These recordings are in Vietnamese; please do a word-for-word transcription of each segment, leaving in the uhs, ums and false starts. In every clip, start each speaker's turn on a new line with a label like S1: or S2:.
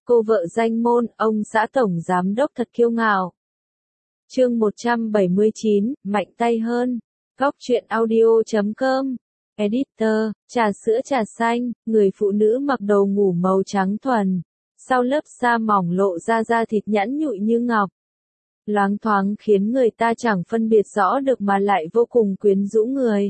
S1: Cô vợ danh môn, ông xã tổng giám đốc thật kiêu ngạo. Chương một trăm bảy mươi chín, mạnh tay hơn. Góc truyện audio chấm com. Editor, trà sữa trà xanh, người phụ nữ mặc đồ ngủ màu trắng thuần. Sau lớp sa mỏng lộ ra da thịt nhẵn nhụi như ngọc. Loáng thoáng khiến người ta chẳng phân biệt rõ được mà lại vô cùng quyến rũ người.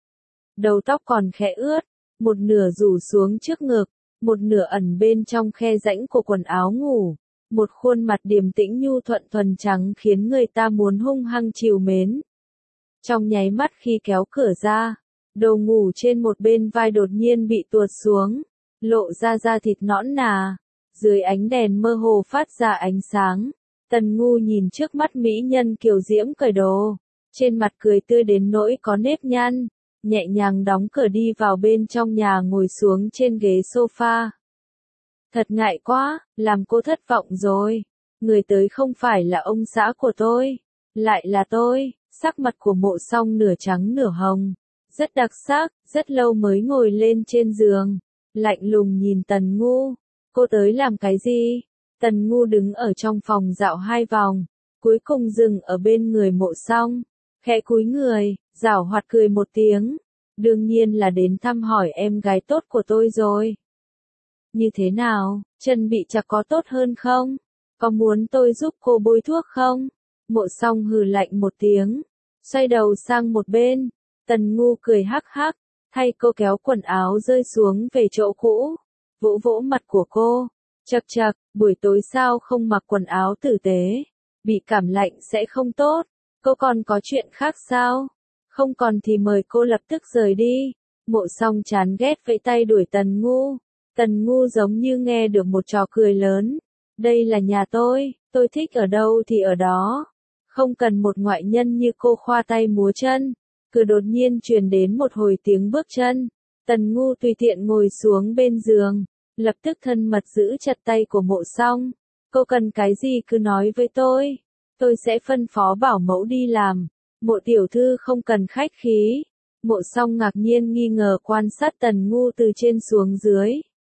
S1: Đầu tóc còn khẽ ướt, một nửa rủ xuống trước ngực, một nửa ẩn bên trong khe rãnh của quần áo ngủ. Một khuôn mặt điềm tĩnh nhu thuận thuần trắng khiến người ta muốn hung hăng trìu mến. Trong nháy mắt khi kéo cửa ra, đồ ngủ trên một bên vai đột nhiên bị tuột xuống, lộ ra da thịt nõn nà. Dưới ánh đèn mơ hồ phát ra ánh sáng, Tần Ngu nhìn trước mắt mỹ nhân kiều diễm cởi đồ, trên mặt cười tươi đến nỗi có nếp nhăn, nhẹ nhàng đóng cửa đi vào bên trong nhà ngồi xuống trên ghế sofa. Thật ngại quá, làm cô thất vọng rồi. Người tới không phải là ông xã của tôi, lại là tôi. Sắc mặt của Mộ Song nửa trắng nửa hồng, rất đặc sắc, rất lâu mới ngồi lên trên giường, lạnh lùng nhìn Tần Ngu. Cô tới làm cái gì? Tần Ngu đứng ở trong phòng dạo hai vòng, cuối cùng dừng ở bên người Mộ Song, khẽ cúi người, giảo hoạt cười một tiếng. Đương nhiên là đến thăm hỏi em gái tốt của tôi rồi. Như thế nào, chân bị chặt có tốt hơn không? Có muốn tôi giúp cô bôi thuốc không? Mộ Song hừ lạnh một tiếng, xoay đầu sang một bên. Tần Ngu cười hắc hắc, thay cô kéo quần áo rơi xuống về chỗ cũ, vỗ vỗ mặt của cô. Chậc chậc, buổi tối sao không mặc quần áo tử tế? Bị cảm lạnh sẽ không tốt. Cô còn có chuyện khác sao? Không còn thì mời cô lập tức rời đi. Mộ Song chán ghét vẫy tay đuổi Tần Ngu. Tần Ngu giống như nghe được một trò cười lớn. Đây là nhà tôi, tôi thích ở đâu thì ở đó. Không cần một ngoại nhân như cô khoa tay múa chân. Cứ đột nhiên truyền đến một hồi tiếng bước chân. Tần Ngu tùy tiện ngồi xuống bên giường, lập tức thân mật giữ chặt tay của Mộ Song. Cô cần cái gì cứ nói với tôi. Tôi sẽ phân phó bảo mẫu đi làm. Mộ tiểu thư không cần khách khí. Mộ Song ngạc nhiên nghi ngờ quan sát Tần Ngu từ trên xuống dưới.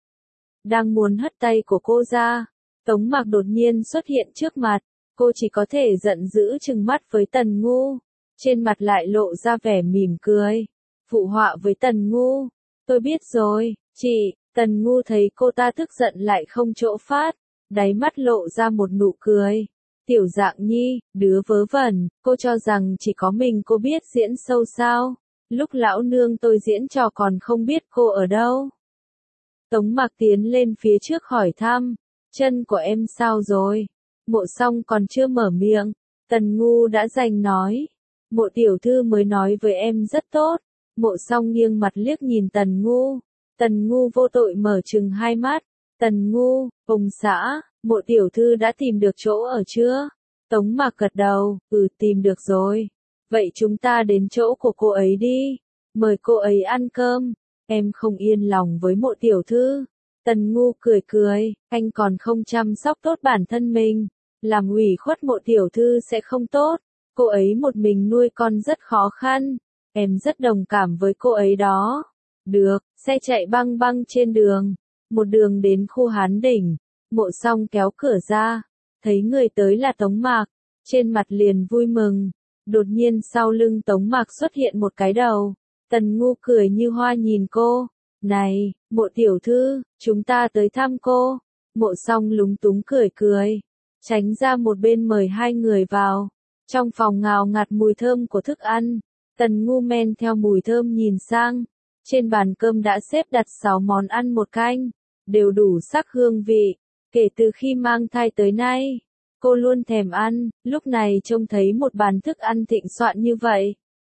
S1: Đang muốn hất tay của cô ra, Tống Mạc đột nhiên xuất hiện trước mặt. Cô chỉ có thể giận dữ trừng mắt với Tần Ngu, trên mặt lại lộ ra vẻ mỉm cười, phụ họa với Tần Ngu. Tôi biết rồi, chị. Tần Ngu thấy cô ta tức giận lại không chỗ phát, đáy mắt lộ ra một nụ cười. Tiểu Dạng Nhi, đứa vớ vẩn, cô cho rằng chỉ có mình cô biết diễn sâu sao? Lúc lão nương tôi diễn trò còn không biết cô ở đâu. Tống Mạc tiến lên phía trước hỏi thăm, chân của em sao rồi? Mộ Song còn chưa mở miệng, Tần Ngu đã giành nói. Mộ tiểu thư mới nói với em rất tốt. Mộ Song nghiêng mặt liếc nhìn Tần Ngu. Tần Ngu vô tội mở trừng hai mắt. Tần Ngu, ông xã, Mộ tiểu thư đã tìm được chỗ ở chưa? Tống Mạc gật đầu, ừ tìm được rồi. Vậy chúng ta đến chỗ của cô ấy đi. Mời cô ấy ăn cơm. Em không yên lòng với Mộ tiểu thư. Tần Ngu cười cười, anh còn không chăm sóc tốt bản thân mình. Làm ủy khuất Mộ tiểu thư sẽ không tốt. Cô ấy một mình nuôi con rất khó khăn. Em rất đồng cảm với cô ấy đó. Được, xe chạy băng băng trên đường. Một đường đến khu Hán Đỉnh. Mộ Song kéo cửa ra, thấy người tới là Tống Mạc, trên mặt liền vui mừng. Đột nhiên sau lưng Tống Mạc xuất hiện một cái đầu. Tần Ngu cười như hoa nhìn cô. Này, Mộ tiểu thư, chúng ta tới thăm cô. Mộ Song lúng túng cười cười, tránh ra một bên mời hai người vào. Trong phòng ngào ngạt mùi thơm của thức ăn. Tần Ngu men theo mùi thơm nhìn sang. Trên bàn cơm đã xếp đặt sáu món ăn một canh, đều đủ sắc hương vị. Kể từ khi mang thai tới nay, cô luôn thèm ăn, lúc này trông thấy một bàn thức ăn thịnh soạn như vậy.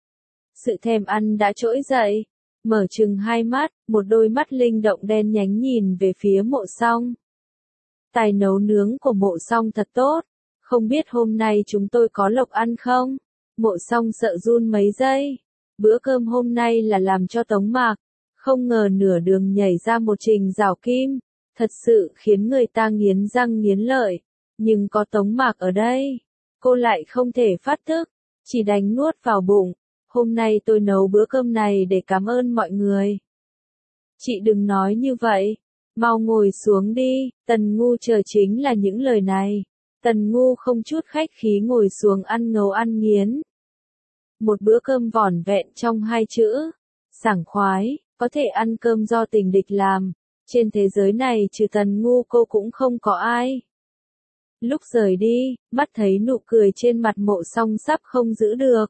S1: Sự thèm ăn đã trỗi dậy, mở trừng hai mắt, một đôi mắt linh động đen nhánh nhìn về phía Mộ Song. Tài nấu nướng của Mộ Song thật tốt, không biết hôm nay chúng tôi có lộc ăn không? Mộ Song sợ run mấy giây. Bữa cơm hôm nay là làm cho Tống Mạc, không ngờ nửa đường nhảy ra một trình rào kim, thật sự khiến người ta nghiến răng nghiến lợi. Nhưng có Tống Mạc ở đây, cô lại không thể phát thức, chỉ đành nuốt vào bụng. Hôm nay tôi nấu bữa cơm này để cảm ơn mọi người. Chị đừng nói như vậy, Mau ngồi xuống đi, Tần Ngu chờ chính là những lời này. Tần Ngu không chút khách khí ngồi xuống ăn ngấu ăn nghiến. Một bữa cơm vỏn vẹn trong hai chữ. Sảng khoái, có thể ăn cơm do tình địch làm. Trên thế giới này trừ Tần Ngu cô cũng không có ai. Lúc rời đi, mắt thấy nụ cười trên mặt Mộ Song sắp không giữ được.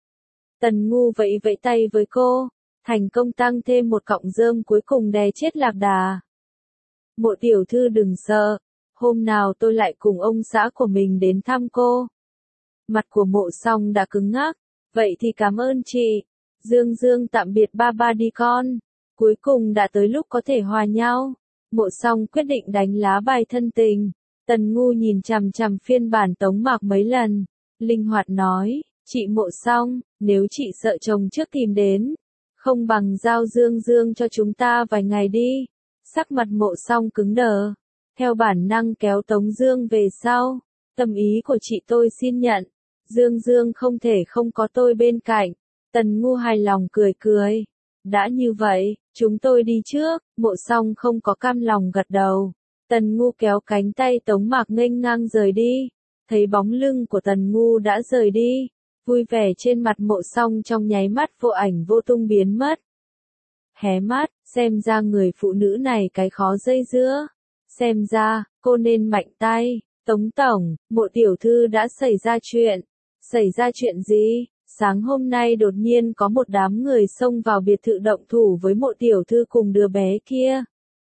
S1: Tần Ngu vẫy vẫy tay với cô, thành công tăng thêm một cọng rơm cuối cùng đè chết lạc đà. Mộ tiểu thư đừng sợ, hôm nào tôi lại cùng ông xã của mình đến thăm cô. Mặt của Mộ Song đã cứng ngắc, vậy thì cảm ơn chị. Dương Dương tạm biệt ba ba đi con. Cuối cùng đã tới lúc có thể hòa nhau. Mộ Song quyết định đánh lá bài thân tình. Tần Ngu nhìn chằm chằm phiên bản Tống Mạc mấy lần, linh hoạt nói, chị Mộ Song, nếu chị sợ chồng trước tìm đến, không bằng giao Dương Dương cho chúng ta vài ngày đi. Sắc mặt Mộ Song cứng đờ, theo bản năng kéo Tống Dương về sau. Tâm ý của chị tôi xin nhận, Dương Dương không thể không có tôi bên cạnh. Tần Ngu hài lòng cười cười. Đã như vậy, chúng tôi đi trước. Mộ Song không có cam lòng gật đầu. Tần Ngu kéo cánh tay Tống Mạc nghênh ngang rời đi. Thấy bóng lưng của Tần Ngu đã rời đi, vui vẻ trên mặt Mộ Song trong nháy mắt vô ảnh vô tung biến mất. Hé mắt, xem ra người phụ nữ này cái khó dây dưa. Xem ra, cô nên mạnh tay. Tống tổng, Mộ tiểu thư đã xảy ra chuyện. Xảy ra chuyện gì? Sáng hôm nay đột nhiên có một đám người xông vào biệt thự động thủ với Mộ tiểu thư cùng đứa bé kia.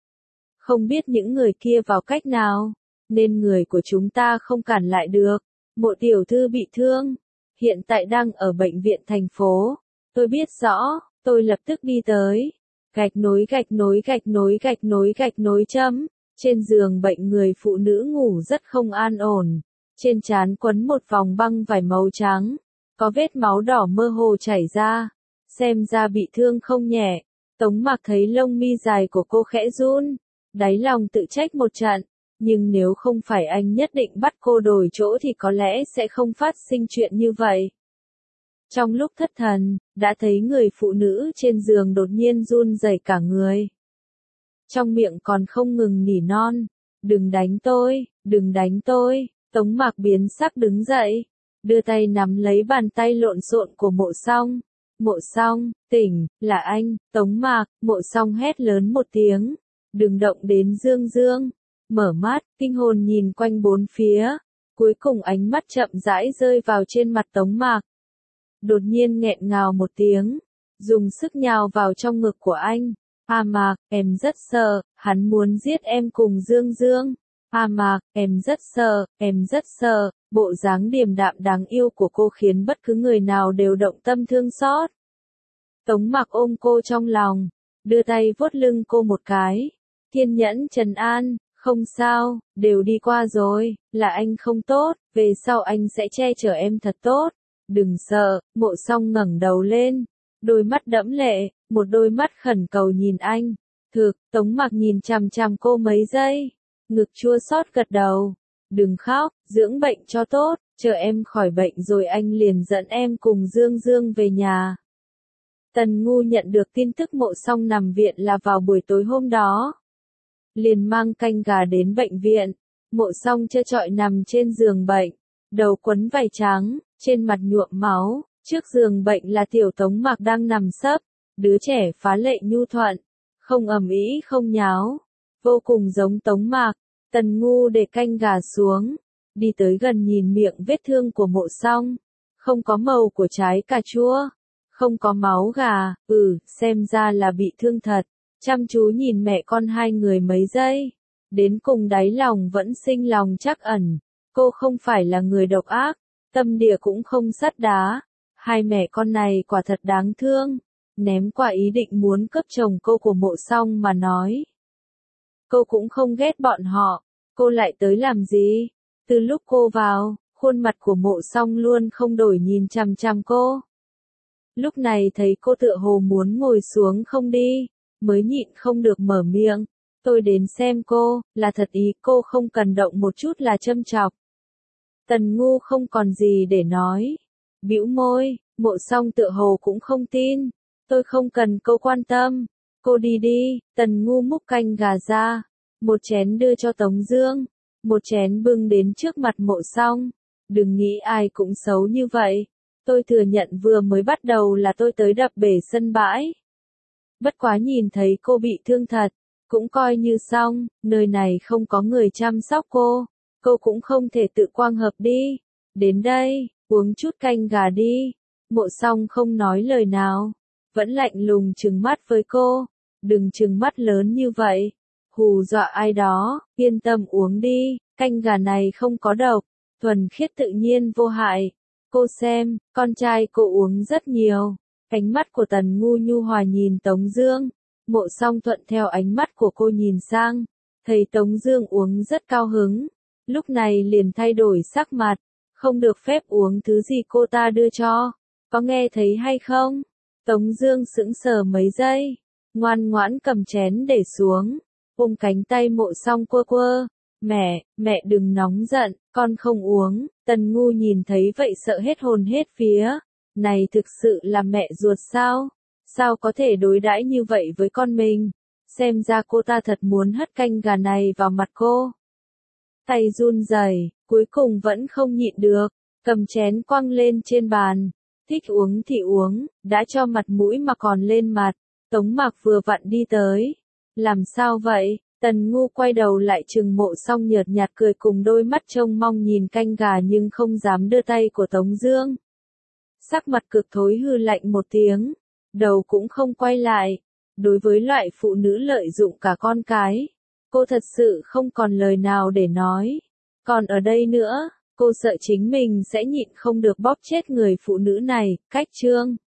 S1: Không biết những người kia vào cách nào, nên người của chúng ta không cản lại được. Mộ tiểu thư bị thương, hiện tại đang ở bệnh viện thành phố. Tôi biết rõ, tôi lập tức đi tới. Gạch nối gạch nối gạch nối gạch nối gạch nối chấm. Trên giường bệnh người phụ nữ ngủ rất không an ổn. Trên trán quấn một vòng băng vải màu trắng. Có vết máu đỏ mơ hồ chảy ra. Xem ra bị thương không nhẹ. Tống Mạc thấy lông mi dài của cô khẽ run. Đáy lòng tự trách một trận. Nhưng nếu không phải anh nhất định bắt cô đổi chỗ thì có lẽ sẽ không phát sinh chuyện như vậy. Trong lúc thất thần, đã thấy người phụ nữ trên giường đột nhiên run rẩy cả người. Trong miệng còn không ngừng nỉ non. Đừng đánh tôi, đừng đánh tôi. Tống Mạc biến sắc đứng dậy. Đưa tay nắm lấy bàn tay lộn xộn của Mộ Song. Mộ Song, tỉnh, là anh. Tống Mạc, Mộ Song hét lớn một tiếng. Đừng động đến Dương Dương. Mở mắt, kinh hồn nhìn quanh bốn phía. Cuối cùng ánh mắt chậm rãi rơi vào trên mặt Tống Mạc. Đột nhiên nghẹn ngào một tiếng. Dùng sức nhào vào trong ngực của anh. A Mạc, em rất sợ, hắn muốn giết em cùng Dương Dương. A Mạc, em rất sợ, em rất sợ. Bộ dáng điềm đạm đáng yêu của cô khiến bất cứ người nào đều động tâm thương xót. Tống Mạc ôm cô trong lòng, đưa tay vuốt lưng cô một cái. Kiên nhẫn trấn an, không sao, đều đi qua rồi, là anh không tốt, về sau anh sẽ che chở em thật tốt. Đừng sợ. Mộ Song ngẩng đầu lên, đôi mắt đẫm lệ, một đôi mắt khẩn cầu nhìn anh. Thực, Tống Mạc nhìn chằm chằm cô mấy giây, ngực chua xót gật đầu. Đừng khóc, dưỡng bệnh cho tốt, chờ em khỏi bệnh rồi anh liền dẫn em cùng Dương Dương về nhà. Tần Ngu nhận được tin tức Mộ Song nằm viện là vào buổi tối hôm đó. Liền mang canh gà đến bệnh viện. Mộ Song trơ trọi nằm trên giường bệnh, đầu quấn vải trắng, trên mặt nhuộm máu. Trước giường bệnh là tiểu Tống Mạc đang nằm sấp, đứa trẻ phá lệ nhu thuận, không ầm ĩ không nháo, vô cùng giống Tống Mạc. Tần Ngu để canh gà xuống, đi tới gần nhìn miệng vết thương của Mộ Song, không có màu của trái cà chua, không có máu gà, ừ, xem ra là bị thương thật. Chăm chú nhìn mẹ con hai người mấy giây, đến cùng đáy lòng vẫn sinh lòng trắc ẩn, cô không phải là người độc ác, tâm địa cũng không sắt đá. Hai mẹ con này quả thật đáng thương, ném qua ý định muốn cướp chồng cô của Mộ Song mà nói. Cô cũng không ghét bọn họ, cô lại tới làm gì? Từ lúc cô vào, khuôn mặt của Mộ Song luôn không đổi nhìn chằm chằm cô. Lúc này thấy cô tựa hồ muốn ngồi xuống không đi, mới nhịn không được mở miệng. Tôi đến xem cô, là thật ý, cô không cần động một chút là châm chọc. Tần Ngu không còn gì để nói. Bĩu môi, Mộ Song tựa hồ cũng không tin. Tôi không cần cô quan tâm. Cô đi đi. Tần Ngu múc canh gà ra, một chén đưa cho Tống Dương, một chén bưng đến trước mặt Mộ Song. Đừng nghĩ ai cũng xấu như vậy. Tôi thừa nhận vừa mới bắt đầu là tôi tới đập bể sân bãi. Bất quá nhìn thấy cô bị thương thật, cũng coi như xong, nơi này không có người chăm sóc cô, cô cũng không thể tự quang hợp đi. Đến đây, uống chút canh gà đi. Mộ Song không nói lời nào, vẫn lạnh lùng trừng mắt với cô. Đừng trừng mắt lớn như vậy, hù dọa ai đó, yên tâm uống đi, canh gà này không có độc, thuần khiết tự nhiên vô hại. Cô xem, con trai cô uống rất nhiều. Ánh mắt của Tần Ngu nhu hòa nhìn Tống Dương. Mộ Song thuận theo ánh mắt của cô nhìn sang, thấy Tống Dương uống rất cao hứng, lúc này liền thay đổi sắc mặt. Không được phép uống thứ gì cô ta đưa cho, có nghe thấy hay không? Tống Dương sững sờ mấy giây, ngoan ngoãn cầm chén để xuống, ôm cánh tay Mộ Song quơ quơ. Mẹ, mẹ đừng nóng giận, con không uống. Tần Ngu nhìn thấy vậy sợ hết hồn hết vía. Này thực sự là mẹ ruột sao? Sao có thể đối đãi như vậy với con mình? Xem ra cô ta thật muốn hất canh gà này vào mặt cô. Tay run rẩy, cuối cùng vẫn không nhịn được, cầm chén quăng lên trên bàn. Thích uống thì uống, đã cho mặt mũi mà còn lên mặt. Tống Mạc vừa vặn đi tới. Làm sao vậy? Tần Ngu quay đầu lại trừng Mộ Song nhợt nhạt cười cùng đôi mắt trông mong nhìn canh gà nhưng không dám đưa tay của Tống Dương. Sắc mặt cực thối hư lạnh một tiếng, đầu cũng không quay lại. Đối với loại phụ nữ lợi dụng cả con cái, cô thật sự không còn lời nào để nói. Còn ở đây nữa, cô sợ chính mình sẽ nhịn không được bóp chết người phụ nữ này. Cách chương